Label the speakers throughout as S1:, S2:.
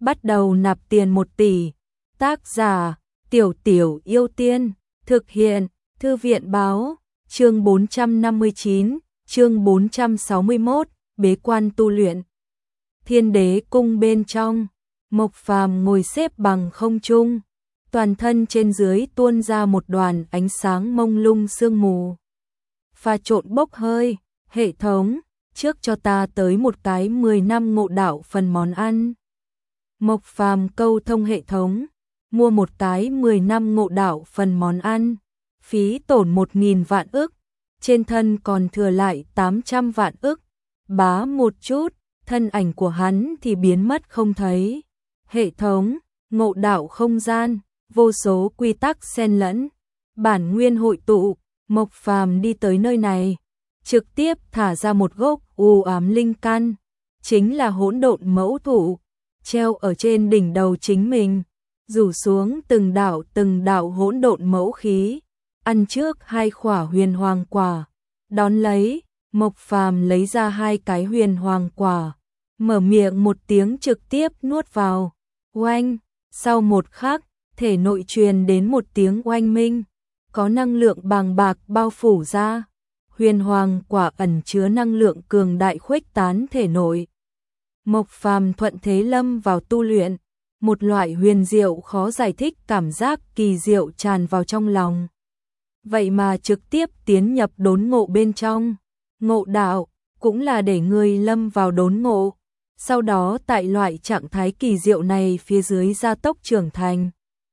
S1: bắt đầu nạp tiền 1 tỷ. Tác giả Tiểu Tiểu Yêu Tiên, thực hiện Thư viện báo, chương 459, chương 461, bế quan tu luyện. Thiên Đế cung bên trong, Mộc Phàm ngồi xếp bằng không trung, toàn thân trên dưới tuôn ra một đoàn ánh sáng mông lung sương mù. Pha trộn bốc hơi, hệ thống, trước cho ta tới một cái 10 năm ngộ đạo phần món ăn. Mộc Phàm câu thông hệ thống, mua một cái 10 năm ngộ đạo phần món ăn, phí tổn 1.000 vạn ức, trên thân còn thừa lại 800 vạn ức. Bá một chút, thân ảnh của hắn thì biến mất không thấy. Hệ thống, ngộ đạo không gian, vô số quy tắc xen lẫn, bản nguyên hội tụ. Mộc Phàm đi tới nơi này, trực tiếp thả ra một gốc u ám linh căn, chính là hỗn độn mẫu thụ, treo ở trên đỉnh đầu chính mình, rủ xuống từng đạo hỗn độn mẫu khí, ăn trước 2 quả huyền hoàng quả, đón lấy, Mộc Phàm lấy ra 2 cái huyền hoàng quả, mở miệng một tiếng trực tiếp nuốt vào. Oanh, sau một khắc, thể nội truyền đến một tiếng oanh minh, có năng lượng bàng bạc bao phủ ra. Huyền hoàng quả ẩn chứa năng lượng cường đại khuếch tán thể nội. Mộc Phàm thuận thế lâm vào tu luyện, một loại huyền diệu khó giải thích cảm giác kỳ diệu tràn vào trong lòng. Vậy mà trực tiếp tiến nhập đốn ngộ bên trong. Ngộ đạo cũng là để người lâm vào đốn ngộ, sau đó tại loại trạng thái kỳ diệu này phía dưới gia tốc trưởng thành.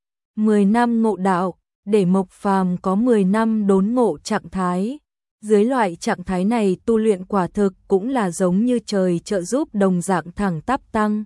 S1: 10 năm ngộ đạo, để Mộc Phàm có 10 năm đốn ngộ trạng thái. Dưới loại trạng thái này tu luyện quả thực cũng là giống như trời trợ giúp đồng dạng thẳng tắp tăng.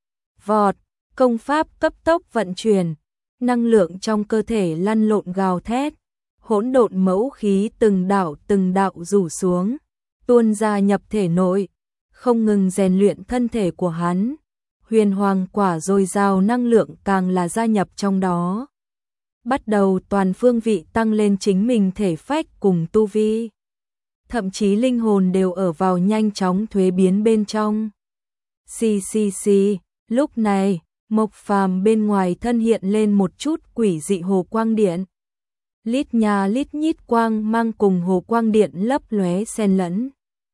S1: Vọt, công pháp cấp tốc vận chuyển, năng lượng trong cơ thể lăn lộn gào thét, hỗn độn mẫu khí từng đạo rủ xuống, tuôn ra nhập thể nội, không ngừng rèn luyện thân thể của hắn. Huyền hoàng quả dồi dào năng lượng càng là gia nhập trong đó. Bắt đầu toàn phương vị tăng lên chính mình thể phách cùng tu vi. Thậm chí linh hồn đều ở vào nhanh chóng thuế biến bên trong. Xì, lúc này, Mộc Phàm bên ngoài thân hiện lên một chút quỷ dị hồ quang điện. Lít nhà lít nhít quang mang cùng hồ quang điện lấp lóe xen lẫn,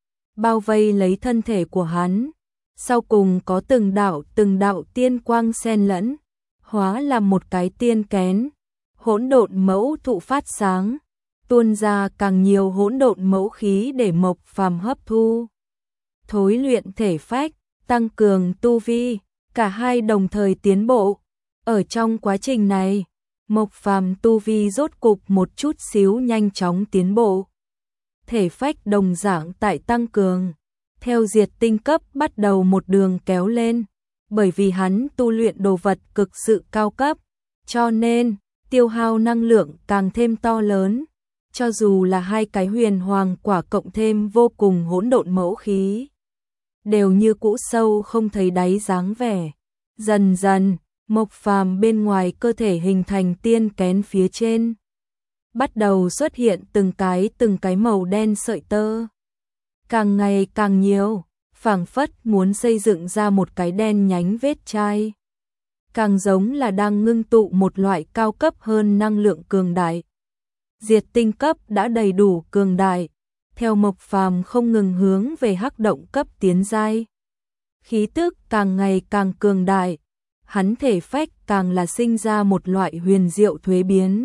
S1: bao vây lấy thân thể của hắn. Sau cùng có từng đạo tiên quang xen lẫn, hóa làm một cái tiên kén. Hỗn độn mẫu thụ phát sáng, tuôn ra càng nhiều hỗn độn mẫu khí để Mộc Phàm hấp thu. Thối luyện thể phách, tăng cường tu vi, cả hai đồng thời tiến bộ. Ở trong quá trình này, Mộc Phàm tu vi rốt cục một chút xíu nhanh chóng tiến bộ. Thể phách đồng dạng tại tăng cường, theo diệt tinh cấp bắt đầu một đường kéo lên, bởi vì hắn tu luyện đồ vật cực sự cao cấp, cho nên tiêu hao năng lượng càng thêm to lớn. Cho dù là 2 cái huyền hoàng quả cộng thêm vô cùng hỗn độn mẫu khí, đều như cũ sâu không thấy đáy dáng vẻ. Dần dần, Mộc Phàm bên ngoài cơ thể hình thành tiên kén phía trên, bắt đầu xuất hiện từng cái màu đen sợi tơ. Càng ngày càng nhiều, phảng phất muốn xây dựng ra một cái đen nhánh vết chai. Càng giống là đang ngưng tụ một loại cao cấp hơn năng lượng cường đại. Diệt tinh cấp đã đầy đủ cường đại, theo Mộc Phàm không ngừng hướng về hắc động cấp tiến giai. Khí tức càng ngày càng cường đại, hắn thể phách càng là sinh ra một loại huyền diệu thuế biến.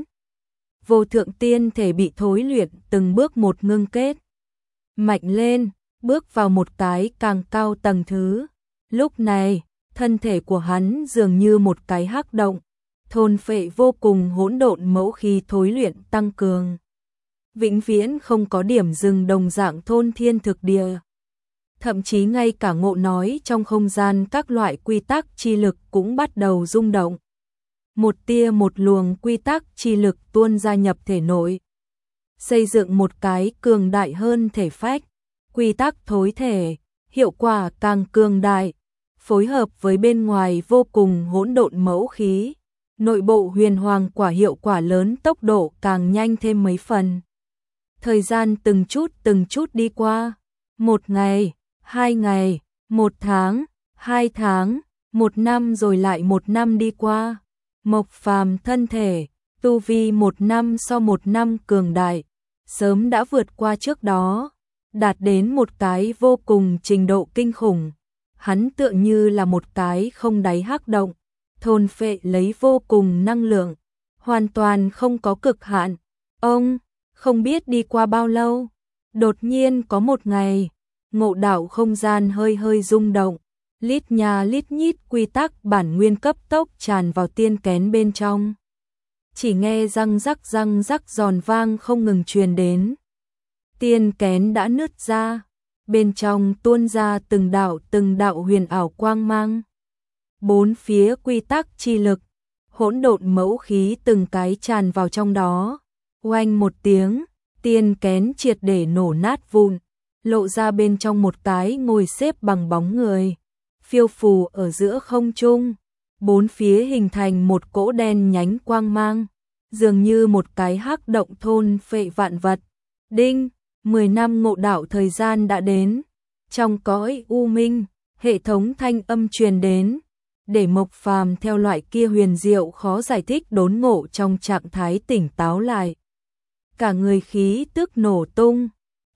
S1: Vô thượng tiên thể bị thối luyện từng bước một ngưng kết. Mạnh lên, bước vào một cái càng cao tầng thứ. Lúc này, thân thể của hắn dường như một cái hắc động, thôn phệ vô cùng hỗn độn mẫu khí thối luyện tăng cường. Vĩnh viễn không có điểm dừng đồng dạng thôn thiên thực địa. Thậm chí ngay cả ngộ nói trong không gian các loại quy tắc chi lực cũng bắt đầu rung động. Một tia một luồng quy tắc chi lực tuôn ra nhập thể nội. Xây dựng một cái cường đại hơn thể phách, quy tắc thối thể, hiệu quả càng cường đại. Phối hợp với bên ngoài vô cùng hỗn độn mẫu khí, nội bộ huyền hoàng quả hiệu quả lớn, tốc độ càng nhanh thêm mấy phần. Thời gian từng chút đi qua, 1 ngày, 2 ngày, 1 tháng, 2 tháng, 1 năm rồi lại 1 năm đi qua, Mộc Phàm thân thể, tu vi 1 năm sau 1 năm cường đại, sớm đã vượt qua trước đó, đạt đến một cái vô cùng trình độ kinh khủng. Hắn tựa như là một cái không đáy hắc động, thôn phệ lấy vô cùng năng lượng, hoàn toàn không có cực hạn. Ông không biết đi qua bao lâu, đột nhiên có một ngày, ngộ đạo không gian hơi hơi rung động, lít nha lít nhít quy tắc bản nguyên cấp tốc tràn vào tiên kén bên trong. Chỉ nghe răng rắc giòn vang không ngừng truyền đến. Tiên kén đã nứt ra, bên trong tuôn ra từng đạo huyền ảo quang mang. Bốn phía quy tắc chi lực, hỗn độn mẫu khí từng cái tràn vào trong đó. Oanh một tiếng, tiên kén triệt để nổ nát vụn, lộ ra bên trong một cái ngồi xếp bằng bóng người, phiêu phù ở giữa không trung. Bốn phía hình thành một cỗ đen nhánh quang mang, dường như một cái hắc động thôn phệ vạn vật. Đinh, 10 năm ngộ đạo thời gian đã đến. Trong cõi u minh, hệ thống thanh âm truyền đến, để Mộc Phàm theo loại kia huyền diệu khó giải thích đốn ngộ trong trạng thái tỉnh táo lại. Cả người khí tức nổ tung,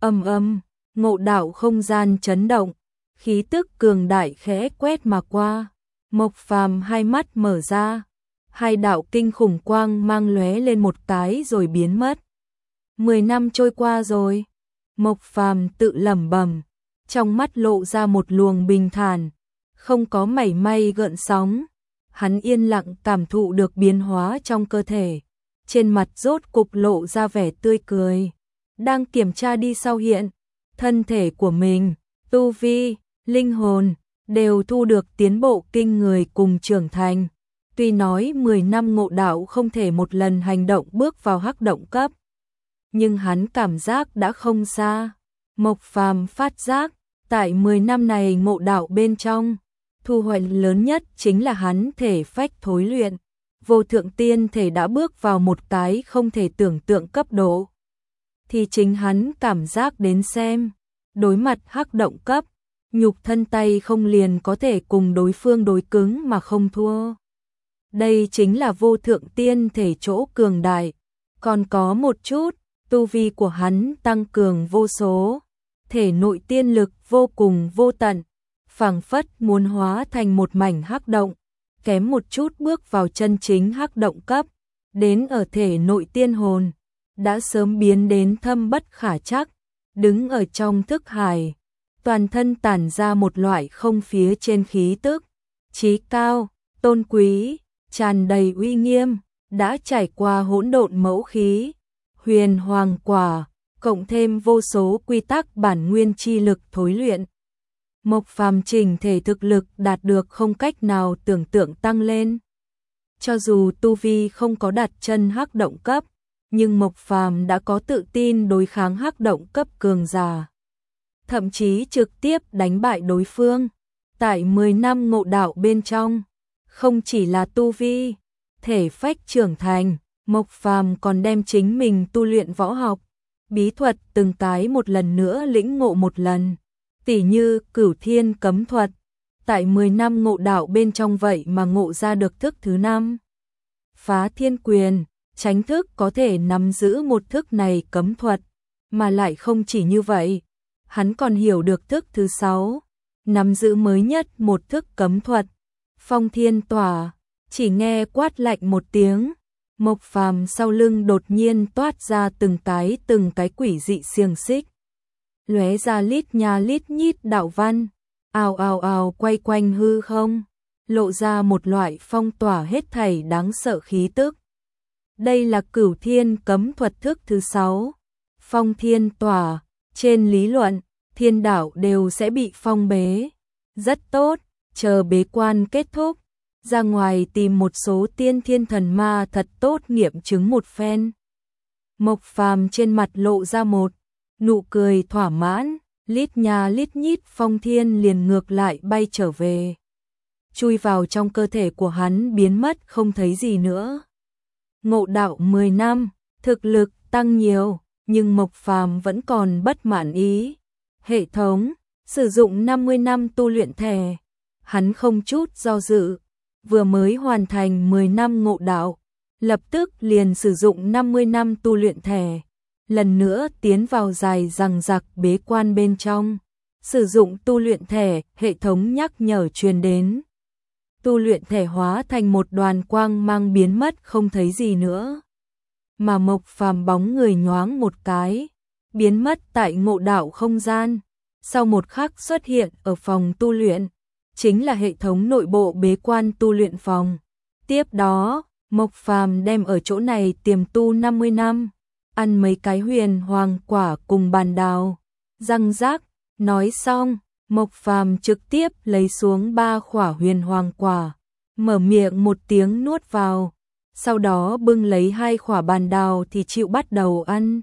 S1: ầm, ngộ đạo không gian chấn động, khí tức cường đại khẽ quét mà qua. Mộc Phàm hai mắt mở ra, hai đạo kinh khủng quang mang lóe lên một cái rồi biến mất. 10 năm trôi qua rồi, Mộc Phàm tự lẩm bẩm, trong mắt lộ ra một luồng bình thản, không có mảy may gợn sóng. Hắn yên lặng cảm thụ được biến hóa trong cơ thể, trên mặt rốt cục lộ ra vẻ tươi cười. Đang kiểm tra đi sau hiện, thân thể của mình, tu vi, linh hồn đều thu được tiến bộ kinh người cùng trưởng thành. Tuy nói 10 năm ngộ đạo không thể một lần hành động bước vào hắc động cấp, nhưng hắn cảm giác đã không xa. Mộc Phàm phát giác, tại 10 năm này ngộ đạo bên trong, thu hoạch lớn nhất chính là hắn thể phách thối luyện. Vô thượng tiên thể đã bước vào một cái không thể tưởng tượng cấp độ. Thì chính hắn cảm giác đến xem, đối mặt hắc động cấp, nhục thân tay không liền có thể cùng đối phương đối cứng mà không thua. Đây chính là vô thượng tiên thể chỗ cường đại. Còn có một chút, tu vi của hắn tăng cường vô số, thể nội tiên lực vô cùng vô tận, phảng phất muốn hóa thành một mảnh hắc động, kém một chút bước vào chân chính hắc động cấp, đến ở thể nội tiên hồn, đã sớm biến đến thâm bất khả trắc, đứng ở trong thức hải, toàn thân tản ra một loại không phía trên khí tức, chí cao, tôn quý, tràn đầy uy nghiêm, đã trải qua hỗn độn mẫu khí, huyền hoàng quả, cộng thêm vô số quy tắc bản nguyên chi lực thối luyện. Mộc Phàm chỉnh thể thực lực đạt được không cách nào tưởng tượng tăng lên. Cho dù tu vi không có đặt chân hắc động cấp, nhưng Mộc Phàm đã có tự tin đối kháng hắc động cấp cường giả. Thậm chí trực tiếp đánh bại đối phương. Tại 10 năm ngộ đạo bên trong, không chỉ là tu vi, thể phách trưởng thành, Mộc Phàm còn đem chính mình tu luyện võ học, bí thuật từng cái một lần nữa lĩnh ngộ một lần. Tỉ như Cửu Thiên cấm thuật, tại 10 năm ngộ đạo bên trong vậy mà ngộ ra được thức thứ 5. Phá Thiên Quyền, tránh thức có thể nắm giữ một thức này cấm thuật, mà lại không chỉ như vậy, hắn còn hiểu được thức thứ 6, nắm giữ mới nhất một thức cấm thuật, Phong Thiên Tỏa. Chỉ nghe quát lạnh một tiếng, Mộc Phàm sau lưng đột nhiên toát ra từng cái quỷ dị xiềng xích, lóe ra lít nha lít nhít đạo văn, ào ào ào quay quanh hư không, lộ ra một loại phong tỏa hết thảy đáng sợ khí tức. Đây là Cửu Thiên cấm thuật thức thứ 6, Phong Thiên Tỏa. Trên lý luận, thiên đạo đều sẽ bị phong bế. Rất tốt, chờ bế quan kết thúc, ra ngoài tìm một số tiên thiên thần ma thật tốt nghiệm chứng một phen. Mộc Phàm trên mặt lộ ra một nụ cười thỏa mãn, lít nha lít nhít phong thiên liền ngược lại bay trở về, chui vào trong cơ thể của hắn biến mất không thấy gì nữa. Ngộ đạo 10 năm, thực lực tăng nhiều, nhưng Mộc Phàm vẫn còn bất mãn ý. Hệ thống, sử dụng 50 năm tu luyện thẻ. hắn không chút do dự, vừa mới hoàn thành 10 năm ngộ đạo, lập tức liền sử dụng 50 năm tu luyện thẻ, lần nữa tiến vào dài dằng dặc bế quan bên trong. Sử dụng tu luyện thẻ, hệ thống nhắc nhở truyền đến. Tu luyện thẻ hóa thành một đoàn quang mang biến mất không thấy gì nữa. Mà Mộc Phàm bóng người nhoáng một cái, biến mất tại ngộ đạo không gian. Sau một khắc xuất hiện ở phòng tu luyện, chính là hệ thống nội bộ bế quan tu luyện phòng. Tiếp đó, Mộc Phàm đem ở chỗ này tiềm tu 50 năm, ăn mấy cái huyền hoàng quả cùng bàn đào. Răng rác, nói xong, Mộc Phàm trực tiếp lấy xuống 3 khỏa huyền hoàng quả, mở miệng một tiếng nuốt vào, sau đó bưng lấy 2 khỏa bàn đào thì chịu bắt đầu ăn.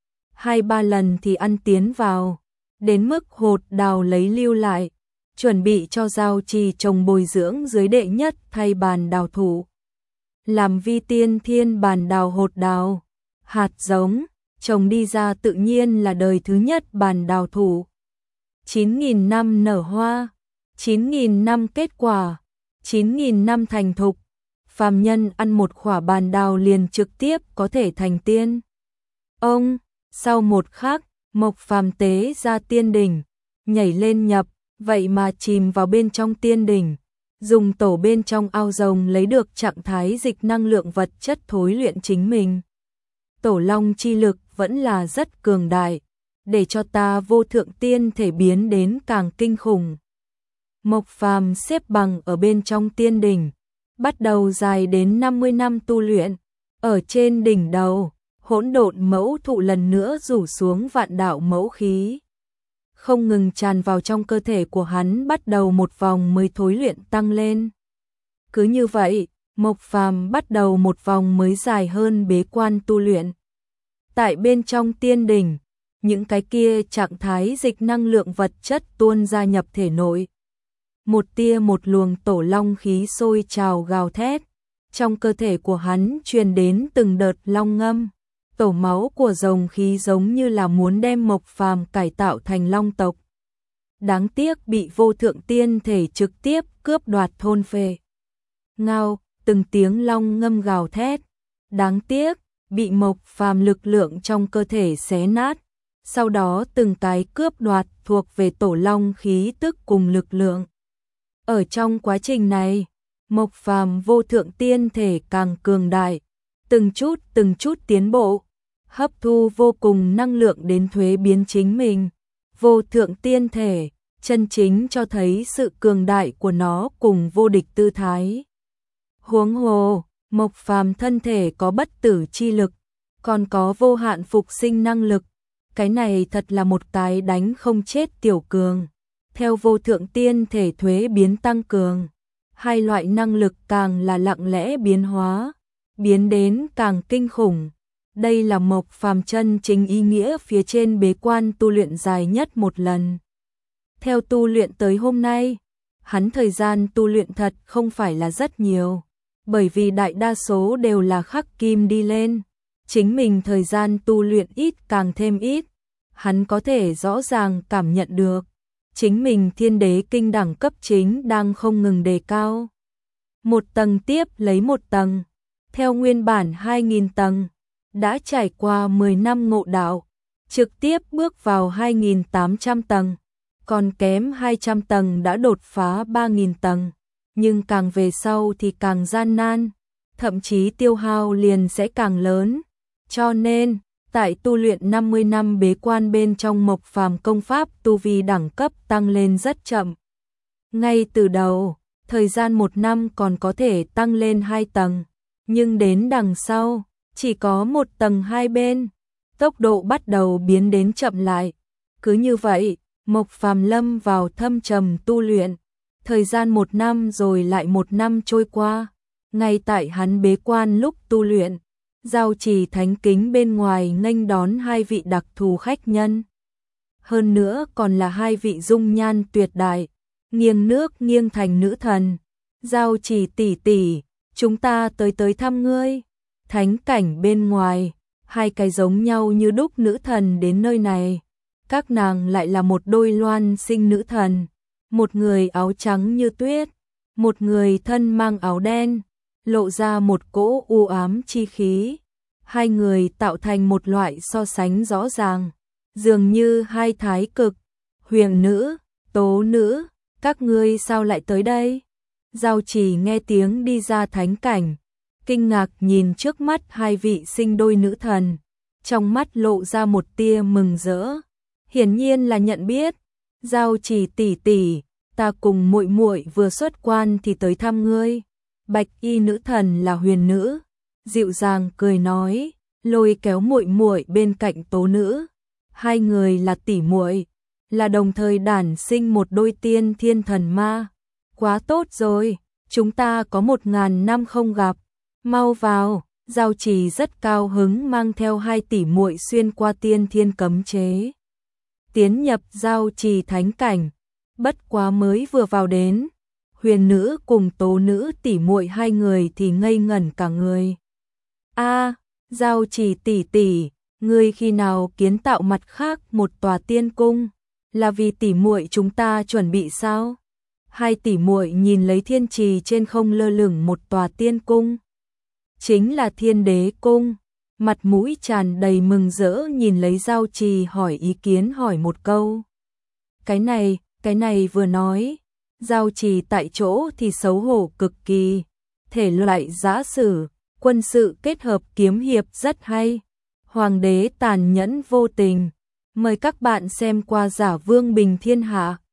S1: 2-3 lần thì ăn tiến vào, đến mức hột đào lấy lưu lại, chuẩn bị cho giao trì trồng bồi dưỡng dưới đệ nhất thay bàn đào thủ. Làm vi tiên thiên bàn đào hột đào, hạt giống, trồng đi ra tự nhiên là đời thứ nhất bàn đào thủ. 9.000 năm nở hoa, 9.000 năm kết quả, 9.000 năm thành thục. Phàm nhân ăn một khỏa bàn đào liền trực tiếp có thể thành tiên. Ông, sau một khắc, Mộc Phàm tế ra tiên đỉnh, nhảy lên nhập, vậy mà chìm vào bên trong tiên đỉnh, dùng tổ bên trong ao rồng lấy được trạng thái dịch năng lượng vật chất thối luyện chính mình. Tổ long chi lực vẫn là rất cường đại, để cho ta vô thượng tiên thể biến đến càng kinh khủng. Mộc Phàm xếp bằng ở bên trong tiên đỉnh, bắt đầu dài đến 50 năm tu luyện. Ở trên đỉnh đầu, hỗn độn mẫu thụ lần nữa rủ xuống vạn đạo mẫu khí, không ngừng tràn vào trong cơ thể của hắn, bắt đầu một vòng mới thối luyện tăng lên. Cứ như vậy, Mộc Phàm bắt đầu một vòng mới dài hơn bế quan tu luyện. Tại bên trong tiên đỉnh, những cái kia trạng thái dịch năng lượng vật chất tuôn ra nhập thể nội. Một tia một luồng tổ long khí sôi trào gào thét, trong cơ thể của hắn truyền đến từng đợt long ngâm. Tổ máu của rồng khí giống như là muốn đem Mộc Phàm cải tạo thành long tộc. Đáng tiếc bị vô thượng tiên thể trực tiếp cướp đoạt thôn phệ. Ngao, từng tiếng long ngâm gào thét. Đáng tiếc, bị Mộc Phàm lực lượng trong cơ thể xé nát. Sau đó từng cái cướp đoạt thuộc về tổ long khí tức cùng lực lượng. Ở trong quá trình này, Mộc Phàm vô thượng tiên thể càng cường đại, từng chút tiến bộ, hấp thu vô cùng năng lượng đến thuế biến chính mình. Vô thượng tiên thể, chân chính cho thấy sự cường đại của nó cùng vô địch tư thái. Huống hồ, Mộc Phàm thân thể có bất tử chi lực, còn có vô hạn phục sinh năng lực. Cái này thật là một cái đánh không chết tiểu cường. Theo vô thượng tiên thể thuế biến tăng cường, hai loại năng lực càng là lặng lẽ biến hóa, biến đến càng kinh khủng. Đây là Mộc Phàm chân chính ý nghĩa phía trên bế quan tu luyện dài nhất một lần. Theo tu luyện tới hôm nay, hắn thời gian tu luyện thật không phải là rất nhiều, bởi vì đại đa số đều là khắc kim đi lên. Chính mình thời gian tu luyện ít càng thêm ít, hắn có thể rõ ràng cảm nhận được. Chính mình thiên đế kinh đẳng cấp chính đang không ngừng đề cao. Một tầng tiếp lấy một tầng, theo nguyên bản 2.000 tầng, đã trải qua 10 năm ngộ đạo, trực tiếp bước vào 2.800 tầng, còn kém 200 tầng đã đột phá 3.000 tầng, nhưng càng về sau thì càng gian nan, thậm chí tiêu hao liền sẽ càng lớn, cho nên tại tu luyện 50 năm bế quan bên trong Mộc Phàm công pháp tu vi đẳng cấp tăng lên rất chậm. Ngay từ đầu, thời gian 1 năm còn có thể tăng lên 2 tầng, nhưng đến đằng sau, chỉ có 1 tầng 2 bên, tốc độ bắt đầu biến đến chậm lại. Cứ như vậy, Mộc Phàm lâm vào thâm trầm tu luyện, thời gian 1 năm rồi lại 1 năm trôi qua, ngay tại hắn bế quan lúc tu luyện. Giao trì thánh kính bên ngoài nghênh đón 2 vị đặc thù khách nhân. Hơn nữa còn là 2 vị dung nhan tuyệt đại, nghiêng nước nghiêng thành nữ thần. Giao trì tỷ tỷ, chúng ta tới thăm ngươi. Thánh cảnh bên ngoài, 2 cái giống nhau như đúc nữ thần đến nơi này. Các nàng lại là một đôi loan sinh nữ thần. một người áo trắng như tuyết, một người thân mang áo đen, lộ ra một cỗ u ám chi khí. Hai người tạo thành một loại so sánh rõ ràng, dường như hai thái cực. Huyền nữ, Tố nữ, các ngươi sao lại tới đây? Giao Chỉ nghe tiếng đi ra thánh cảnh, kinh ngạc nhìn trước mắt hai vị sinh đôi nữ thần, trong mắt lộ ra một tia mừng rỡ, hiển nhiên là nhận biết. Giao Chỉ tỷ tỷ, ta cùng muội muội vừa xuất quan thì tới thăm ngươi. Bạch y nữ thần là huyền nữ, dịu dàng cười nói, lôi kéo muội muội bên cạnh Tố nữ. Hai người là tỷ muội, là đồng thời đản sinh một đôi tiên thiên thần ma. Quá tốt rồi, chúng ta có 1000 năm không gặp, mau vào. Giao Chỉ rất cao hứng mang theo hai tỷ muội xuyên qua tiên thiên cấm chế, tiến nhập Giao Trì thánh cảnh. Bất quá mới vừa vào đến, huyền nữ cùng Tố nữ tỷ muội hai người thì ngây ngẩn cả người. A, Giao Chỉ tỷ tỷ, ngươi khi nào kiến tạo mặt khác một tòa tiên cung, là vì tỷ muội chúng ta chuẩn bị sao? Hai tỷ muội nhìn lấy thiên trì trên không lơ lửng một tòa tiên cung, chính là Thiên Đế cung, mặt mũi tràn đầy mừng rỡ nhìn lấy Giao Trì hỏi ý kiến, hỏi một câu. Cái này vừa nói, Giao Trì tại chỗ thì xấu hổ cực kỳ, thể loại giã sử, quân sự kết hợp kiếm hiệp rất hay. Hoàng đế tàn nhẫn vô tình, mời các bạn xem qua Giả Vương Bình Thiên Hạ.